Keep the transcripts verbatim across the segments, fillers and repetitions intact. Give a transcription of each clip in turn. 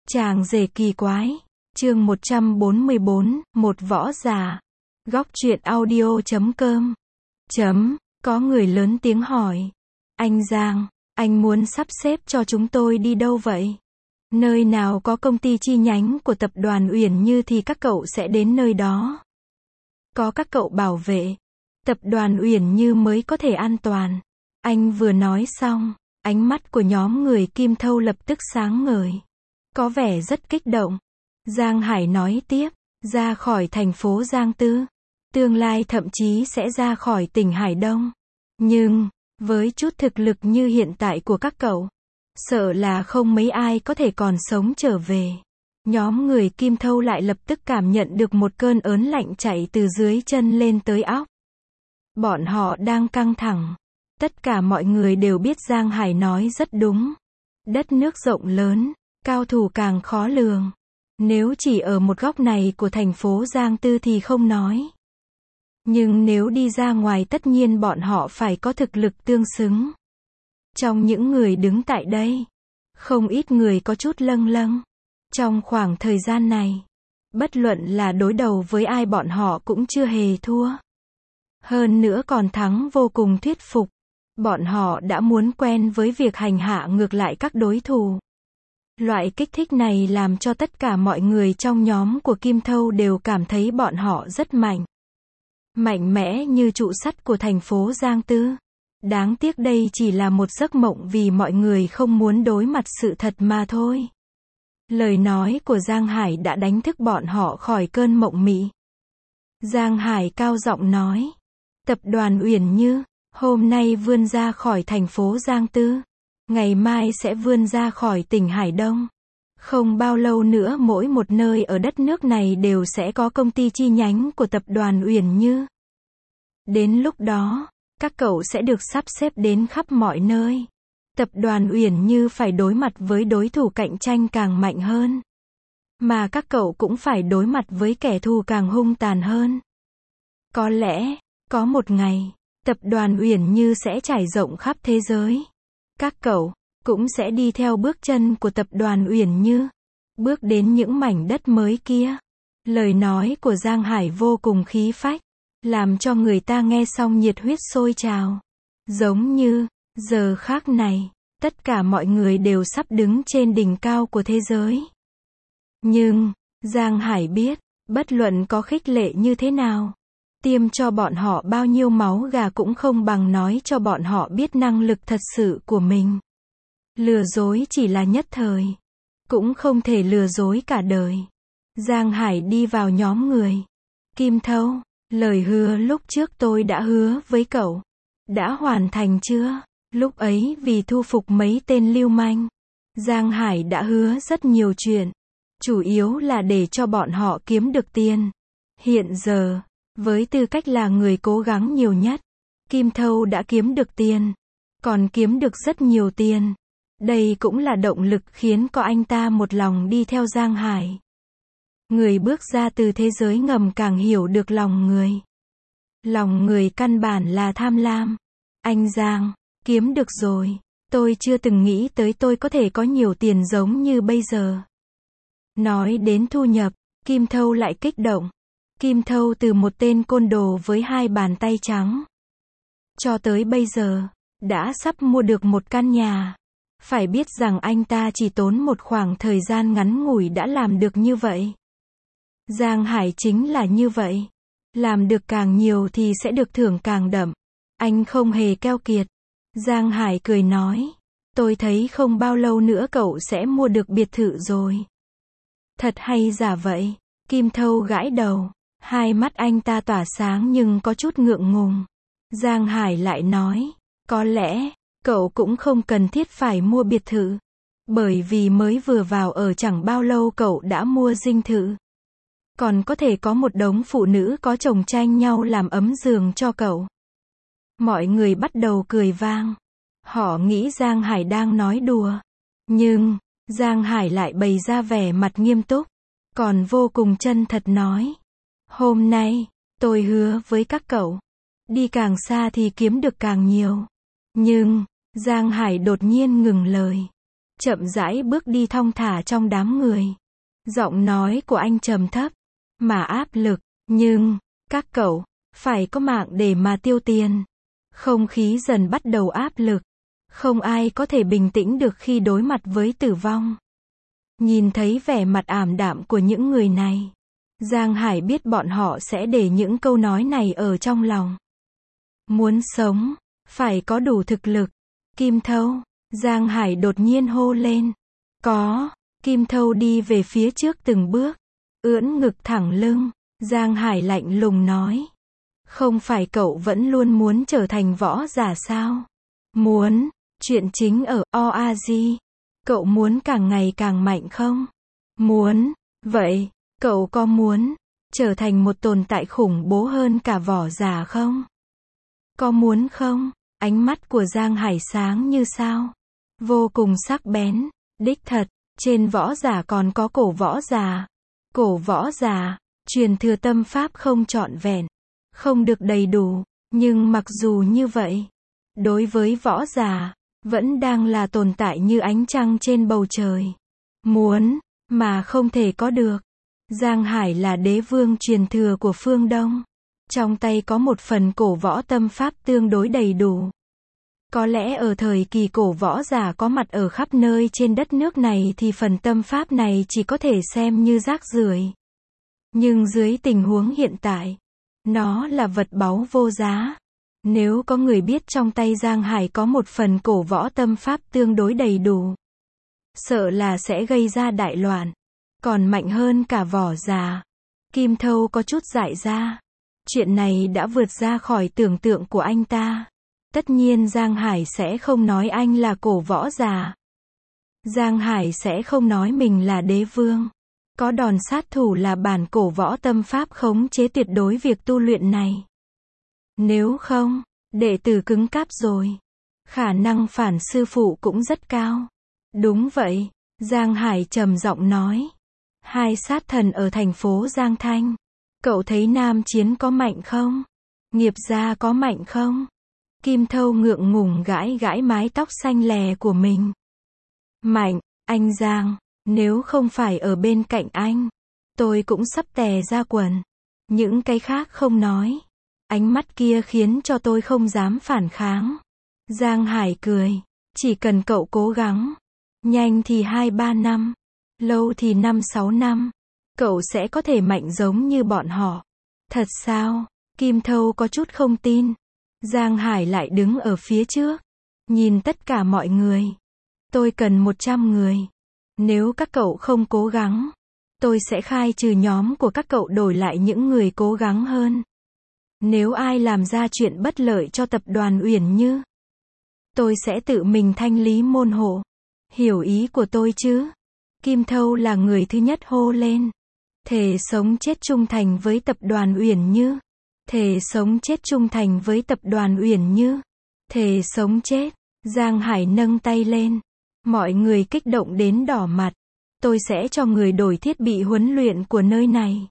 Chàng rể kỳ quái. Chương một trăm bốn mươi bốn, một võ giả. Góc truyện audio chấm com. Chấm, có người lớn tiếng hỏi. Anh Giang, anh muốn sắp xếp cho chúng tôi đi đâu vậy? Nơi nào có công ty chi nhánh của tập đoàn Uyển Như thì các cậu sẽ đến nơi đó. Có các cậu bảo vệ, tập đoàn Uyển Như mới có thể an toàn. Anh vừa nói xong, ánh mắt của nhóm người Kim Thâu lập tức sáng ngời. Có vẻ rất kích động. Giang Hải nói tiếp, ra khỏi thành phố Giang Tư. Tương lai thậm chí sẽ ra khỏi tỉnh Hải Đông. Nhưng, với chút thực lực như hiện tại của các cậu, sợ là không mấy ai có thể còn sống trở về. Nhóm người Kim Thâu lại lập tức cảm nhận được một cơn ớn lạnh chạy từ dưới chân lên tới óc. Bọn họ đang căng thẳng. Tất cả mọi người đều biết Giang Hải nói rất đúng. Đất nước rộng lớn, cao thủ càng khó lường. Nếu chỉ ở một góc này của thành phố Giang Tư thì không nói. Nhưng nếu đi ra ngoài tất nhiên bọn họ phải có thực lực tương xứng. Trong những người đứng tại đây, không ít người có chút lâng lâng. Trong khoảng thời gian này, bất luận là đối đầu với ai bọn họ cũng chưa hề thua. Hơn nữa còn thắng vô cùng thuyết phục. Bọn họ đã muốn quen với việc hành hạ ngược lại các đối thủ. Loại kích thích này làm cho tất cả mọi người trong nhóm của Kim Thâu đều cảm thấy bọn họ rất mạnh. Mạnh mẽ như trụ sắt của thành phố Giang Tư. Đáng tiếc đây chỉ là một giấc mộng vì mọi người không muốn đối mặt sự thật mà thôi. Lời nói của Giang Hải đã đánh thức bọn họ khỏi cơn mộng mị. Giang Hải cao giọng nói. Tập đoàn Uyển Như, hôm nay vươn ra khỏi thành phố Giang Tư. Ngày mai sẽ vươn ra khỏi tỉnh Hải Đông. Không bao lâu nữa mỗi một nơi ở đất nước này đều sẽ có công ty chi nhánh của tập đoàn Uyển Như. Đến lúc đó, các cậu sẽ được sắp xếp đến khắp mọi nơi. Tập đoàn Uyển Như phải đối mặt với đối thủ cạnh tranh càng mạnh hơn. Mà các cậu cũng phải đối mặt với kẻ thù càng hung tàn hơn. Có lẽ, có một ngày, tập đoàn Uyển Như sẽ trải rộng khắp thế giới. Các cậu cũng sẽ đi theo bước chân của tập đoàn Uyển Như, bước đến những mảnh đất mới kia. Lời nói của Giang Hải vô cùng khí phách, làm cho người ta nghe xong nhiệt huyết sôi trào. Giống như, giờ khắc này, tất cả mọi người đều sắp đứng trên đỉnh cao của thế giới. Nhưng, Giang Hải biết, bất luận có khích lệ như thế nào, tiêm cho bọn họ bao nhiêu máu gà cũng không bằng nói cho bọn họ biết năng lực thật sự của mình. Lừa dối chỉ là nhất thời, cũng không thể lừa dối cả đời. Giang Hải đi vào nhóm người. Kim Thâu, lời hứa lúc trước tôi đã hứa với cậu. Đã hoàn thành chưa? Lúc ấy vì thu phục mấy tên lưu manh, Giang Hải đã hứa rất nhiều chuyện. Chủ yếu là để cho bọn họ kiếm được tiền. Hiện giờ, với tư cách là người cố gắng nhiều nhất, Kim Thâu đã kiếm được tiền. Còn kiếm được rất nhiều tiền. Đây cũng là động lực khiến có anh ta một lòng đi theo Giang Hải. Người bước ra từ thế giới ngầm càng hiểu được lòng người. Lòng người căn bản là tham lam. Anh Giang, kiếm được rồi. Tôi chưa từng nghĩ tới tôi có thể có nhiều tiền giống như bây giờ. Nói đến thu nhập, Kim Thâu lại kích động. Kim Thâu từ một tên côn đồ với hai bàn tay trắng, cho tới bây giờ, đã sắp mua được một căn nhà. Phải biết rằng anh ta chỉ tốn một khoảng thời gian ngắn ngủi đã làm được như vậy. Giang Hải chính là như vậy. Làm được càng nhiều thì sẽ được thưởng càng đậm. Anh không hề keo kiệt. Giang Hải cười nói. Tôi thấy không bao lâu nữa cậu sẽ mua được biệt thự rồi. Thật hay giả vậy? Kim Thâu gãi đầu. Hai mắt anh ta tỏa sáng nhưng có chút ngượng ngùng. Giang Hải lại nói. Có lẽ, cậu cũng không cần thiết phải mua biệt thự. Bởi vì mới vừa vào ở chẳng bao lâu cậu đã mua dinh thự. Còn có thể có một đống phụ nữ có chồng tranh nhau làm ấm giường cho cậu. Mọi người bắt đầu cười vang. Họ nghĩ Giang Hải đang nói đùa. Nhưng, Giang Hải lại bày ra vẻ mặt nghiêm túc. Còn vô cùng chân thật nói. Hôm nay, tôi hứa với các cậu. Đi càng xa thì kiếm được càng nhiều. Nhưng, Giang Hải đột nhiên ngừng lời. chậm rãi bước đi thong thả trong đám người. Giọng nói của anh trầm thấp, mà áp lực, nhưng, các cậu, phải có mạng để mà tiêu tiền. Không khí dần bắt đầu áp lực. Không ai có thể bình tĩnh được khi đối mặt với tử vong. Nhìn thấy vẻ mặt ảm đạm của những người này, Giang Hải biết bọn họ sẽ để những câu nói này ở trong lòng. Muốn sống, phải có đủ thực lực. Kim Thâu, Giang Hải đột nhiên hô lên. Có, Kim Thâu đi về phía trước từng bước, ưỡn ngực thẳng lưng. Giang Hải lạnh lùng nói. Không phải cậu vẫn luôn muốn trở thành võ giả sao? Muốn, chuyện chính ở o a di. Cậu muốn càng ngày càng mạnh không? Muốn, vậy, cậu có muốn trở thành một tồn tại khủng bố hơn cả võ giả không? Có muốn không? Ánh mắt của Giang Hải sáng như sao. Vô cùng sắc bén, đích thật, trên võ giả còn có cổ võ giả. Cổ võ giả, truyền thừa tâm pháp không trọn vẹn, không được đầy đủ, nhưng mặc dù như vậy, đối với võ giả, vẫn đang là tồn tại như ánh trăng trên bầu trời. Muốn, mà không thể có được. Giang Hải là đế vương truyền thừa của phương Đông. Trong tay có một phần cổ võ tâm pháp tương đối đầy đủ. Có lẽ ở thời kỳ cổ võ giả có mặt ở khắp nơi trên đất nước này thì phần tâm pháp này chỉ có thể xem như rác rưởi. Nhưng dưới tình huống hiện tại, nó là vật báu vô giá. Nếu có người biết trong tay Giang Hải có một phần cổ võ tâm pháp tương đối đầy đủ, sợ là sẽ gây ra đại loạn, còn mạnh hơn cả võ giả. Kim Thâu có chút dại ra. Chuyện này đã vượt ra khỏi tưởng tượng của anh ta. Tất nhiên Giang Hải sẽ không nói anh là cổ võ giả. Giang Hải sẽ không nói mình là đế vương. Có đòn sát thủ là bản cổ võ tâm pháp khống chế tuyệt đối việc tu luyện này. Nếu không, đệ tử cứng cáp rồi. Khả năng phản sư phụ cũng rất cao. Đúng vậy, Giang Hải trầm giọng nói. Hai sát thần ở thành phố Giang Thanh. Cậu thấy Nam Chiến có mạnh không? Nghiệp gia có mạnh không? Kim Thâu ngượng ngùng gãi gãi mái tóc xanh lè của mình. Mạnh, anh Giang, nếu không phải ở bên cạnh anh, tôi cũng sắp tè ra quần. Những cái khác không nói. Ánh mắt kia khiến cho tôi không dám phản kháng. Giang Hải cười. Chỉ cần cậu cố gắng. Nhanh thì hai ba năm. Lâu thì năm sáu năm. Cậu sẽ có thể mạnh giống như bọn họ. Thật sao? Kim Thâu có chút không tin. Giang Hải lại đứng ở phía trước. Nhìn tất cả mọi người. Tôi cần một trăm người. Nếu các cậu không cố gắng, tôi sẽ khai trừ nhóm của các cậu đổi lại những người cố gắng hơn. Nếu ai làm ra chuyện bất lợi cho tập đoàn Uyển Như, tôi sẽ tự mình thanh lý môn hộ. Hiểu ý của tôi chứ? Kim Thâu là người thứ nhất hô lên. Thề sống chết trung thành với tập đoàn Uyển Như. Thề sống chết trung thành với tập đoàn Uyển Như. Thề sống chết. Giang Hải nâng tay lên. Mọi người kích động đến đỏ mặt. Tôi sẽ cho người đổi thiết bị huấn luyện của nơi này.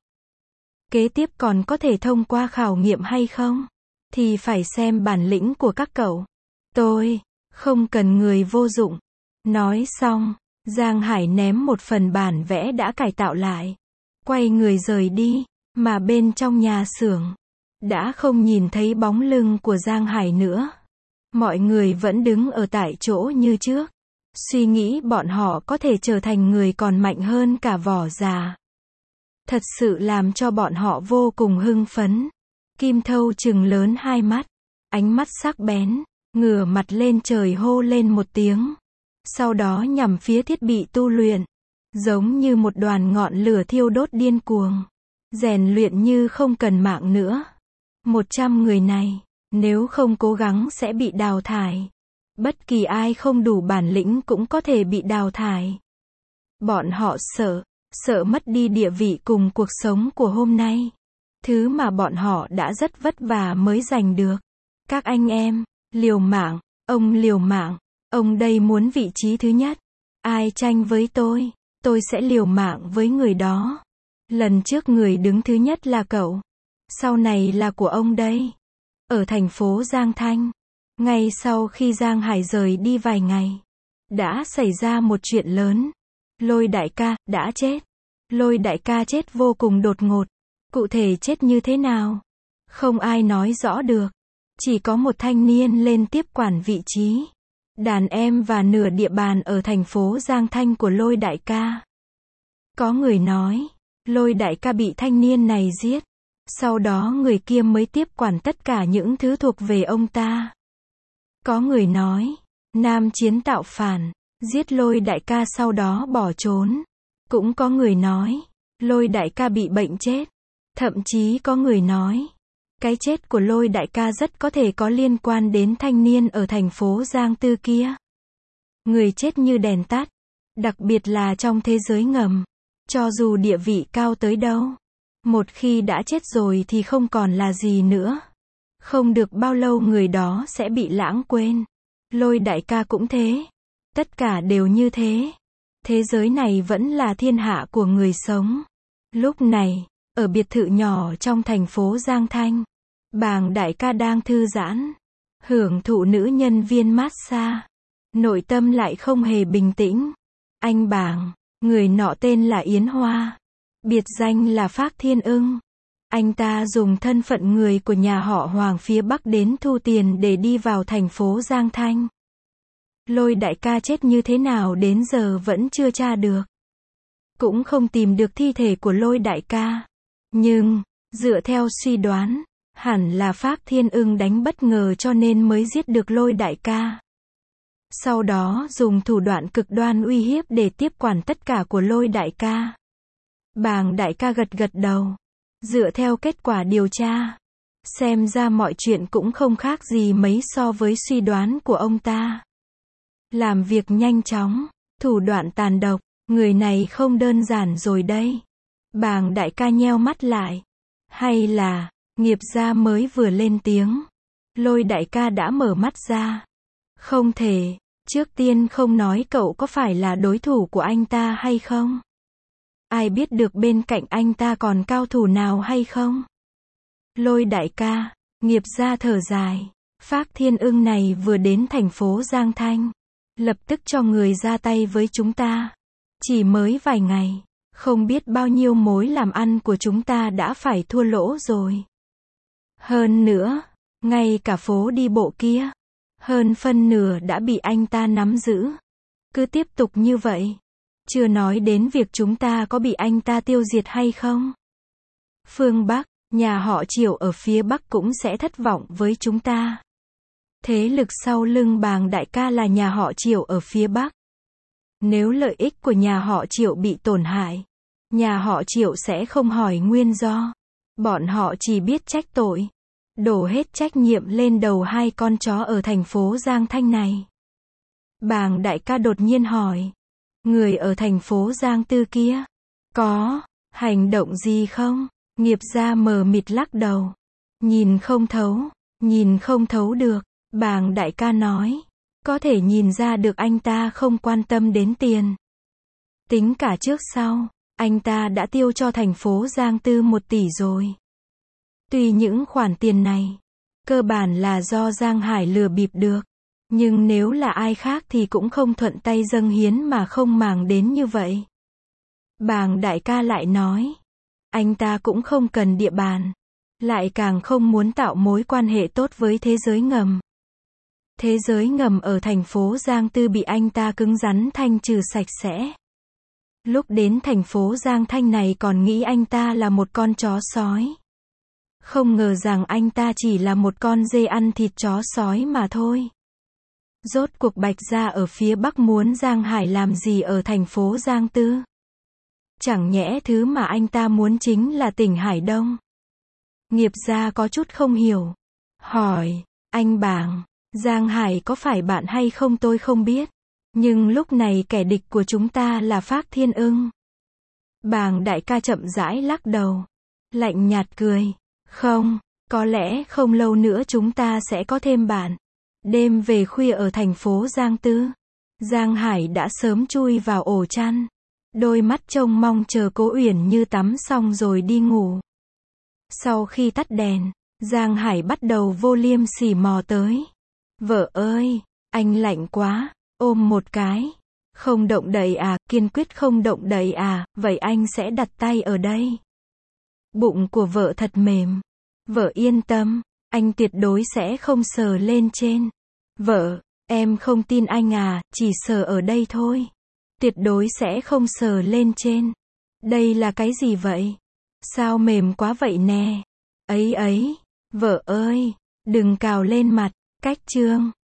Kế tiếp còn có thể thông qua khảo nghiệm hay không? Thì phải xem bản lĩnh của các cậu. Tôi không cần người vô dụng. Nói xong, Giang Hải ném một phần bản vẽ đã cải tạo lại. Quay người rời đi, mà bên trong nhà xưởng, đã không nhìn thấy bóng lưng của Giang Hải nữa. Mọi người vẫn đứng ở tại chỗ như trước. Suy nghĩ bọn họ có thể trở thành người còn mạnh hơn cả võ giả. Thật sự làm cho bọn họ vô cùng hưng phấn. Kim Thâu trừng lớn hai mắt, ánh mắt sắc bén, ngửa mặt lên trời hô lên một tiếng. Sau đó nhằm phía thiết bị tu luyện, giống như một đoàn ngọn lửa thiêu đốt điên cuồng. Rèn luyện như không cần mạng nữa. Một trăm người này, nếu không cố gắng sẽ bị đào thải. Bất kỳ ai không đủ bản lĩnh cũng có thể bị đào thải. Bọn họ sợ, sợ mất đi địa vị cùng cuộc sống của hôm nay. Thứ mà bọn họ đã rất vất vả mới giành được. Các anh em, liều mạng, ông liều mạng, ông đây muốn vị trí thứ nhất. Ai tranh với tôi, tôi sẽ liều mạng với người đó. Lần trước người đứng thứ nhất là cậu. Sau này là của ông đây. Ở thành phố Giang Thanh. Ngay sau khi Giang Hải rời đi vài ngày, đã xảy ra một chuyện lớn. Lôi đại ca, đã chết. Lôi đại ca chết vô cùng đột ngột. Cụ thể chết như thế nào? Không ai nói rõ được. Chỉ có một thanh niên lên tiếp quản vị trí đàn em và nửa địa bàn ở thành phố Giang Thanh của Lôi đại ca. Có người nói, Lôi đại ca bị thanh niên này giết. Sau đó người kia mới tiếp quản tất cả những thứ thuộc về ông ta. Có người nói, Nam Chiến tạo phản, giết Lôi đại ca sau đó bỏ trốn. Cũng có người nói, Lôi đại ca bị bệnh chết. Thậm chí có người nói, cái chết của Lôi đại ca rất có thể có liên quan đến thanh niên ở thành phố Giang Tư kia. Người chết như đèn tắt, đặc biệt là trong thế giới ngầm. Cho dù địa vị cao tới đâu, một khi đã chết rồi thì không còn là gì nữa. Không được bao lâu người đó sẽ bị lãng quên. Lôi đại ca cũng thế. Tất cả đều như thế. Thế giới này vẫn là thiên hạ của người sống. Lúc này, ở biệt thự nhỏ trong thành phố Giang Thanh, Bàng đại ca đang thư giãn, hưởng thụ nữ nhân viên massage. Nội tâm lại không hề bình tĩnh. Anh Bàng, người nọ tên là Yến Hoa, biệt danh là Phác Thiên Ưng. Anh ta dùng thân phận người của nhà họ Hoàng phía Bắc đến thu tiền để đi vào thành phố Giang Thanh. Lôi đại ca chết như thế nào đến giờ vẫn chưa tra được. Cũng không tìm được thi thể của Lôi đại ca. Nhưng, dựa theo suy đoán, hẳn là Phác Thiên Ưng đánh bất ngờ cho nên mới giết được Lôi đại ca. Sau đó dùng thủ đoạn cực đoan uy hiếp để tiếp quản tất cả của Lôi đại ca. Bàng đại ca gật gật đầu. Dựa theo kết quả điều tra, xem ra mọi chuyện cũng không khác gì mấy so với suy đoán của ông ta. Làm việc nhanh chóng, thủ đoạn tàn độc, người này không đơn giản rồi đây. Bàng đại ca nheo mắt lại. Hay là, nghiệp gia mới vừa lên tiếng. Lôi đại ca đã mở mắt ra. Không thể, trước tiên không nói cậu có phải là đối thủ của anh ta hay không? Ai biết được bên cạnh anh ta còn cao thủ nào hay không? Lôi đại ca, nghiệp gia thở dài. Phác Thiên Ưng này vừa đến thành phố Giang Thanh, lập tức cho người ra tay với chúng ta. Chỉ mới vài ngày, không biết bao nhiêu mối làm ăn của chúng ta đã phải thua lỗ rồi. Hơn nữa, ngay cả phố đi bộ kia, hơn phân nửa đã bị anh ta nắm giữ. Cứ tiếp tục như vậy, chưa nói đến việc chúng ta có bị anh ta tiêu diệt hay không. Phương Bắc, nhà họ Triệu ở phía Bắc cũng sẽ thất vọng với chúng ta. Thế lực sau lưng Bàng đại ca là nhà họ Triệu ở phía Bắc. Nếu lợi ích của nhà họ Triệu bị tổn hại, nhà họ Triệu sẽ không hỏi nguyên do. Bọn họ chỉ biết trách tội, đổ hết trách nhiệm lên đầu hai con chó ở thành phố Giang Thanh này. Bàng đại ca đột nhiên hỏi, người ở thành phố Giang Tư kia, có hành động gì không? Nghiệp gia mờ mịt lắc đầu. Nhìn không thấu, nhìn không thấu được. Bàng đại ca nói, có thể nhìn ra được anh ta không quan tâm đến tiền. Tính cả trước sau, anh ta đã tiêu cho thành phố Giang Tư một tỷ rồi. Tuy những khoản tiền này, cơ bản là do Giang Hải lừa bịp được. Nhưng nếu là ai khác thì cũng không thuận tay dâng hiến mà không màng đến như vậy. Bàng đại ca lại nói, anh ta cũng không cần địa bàn, lại càng không muốn tạo mối quan hệ tốt với thế giới ngầm. Thế giới ngầm ở thành phố Giang Tư bị anh ta cứng rắn thanh trừ sạch sẽ. Lúc đến thành phố Giang Thanh này còn nghĩ anh ta là một con chó sói. Không ngờ rằng anh ta chỉ là một con dê ăn thịt chó sói mà thôi. Rốt cuộc Bạch gia ở phía Bắc muốn Giang Hải làm gì ở thành phố Giang Tư? Chẳng nhẽ thứ mà anh ta muốn chính là tỉnh Hải Đông? Nghiệp gia có chút không hiểu. Hỏi, anh Bàng, Giang Hải có phải bạn hay không tôi không biết. Nhưng lúc này kẻ địch của chúng ta là Phác Thiên Ưng. Bàng đại ca chậm rãi lắc đầu. Lạnh nhạt cười. Không, có lẽ không lâu nữa chúng ta sẽ có thêm bạn. Đêm về khuya ở thành phố Giang Tư, Giang Hải đã sớm chui vào ổ chăn. Đôi mắt trông mong chờ Cố Uyển Như tắm xong rồi đi ngủ. Sau khi tắt đèn, Giang Hải bắt đầu vô liêm sỉ mò tới. Vợ ơi, anh lạnh quá. Ôm một cái. Không động đậy à, kiên quyết không động đậy à, vậy anh sẽ đặt tay ở đây. Bụng của vợ thật mềm. Vợ yên tâm, anh tuyệt đối sẽ không sờ lên trên. Vợ, em không tin anh à, chỉ sờ ở đây thôi. Tuyệt đối sẽ không sờ lên trên. Đây là cái gì vậy? Sao mềm quá vậy nè? Ấy ấy, vợ ơi, đừng cào lên mặt. Cách chương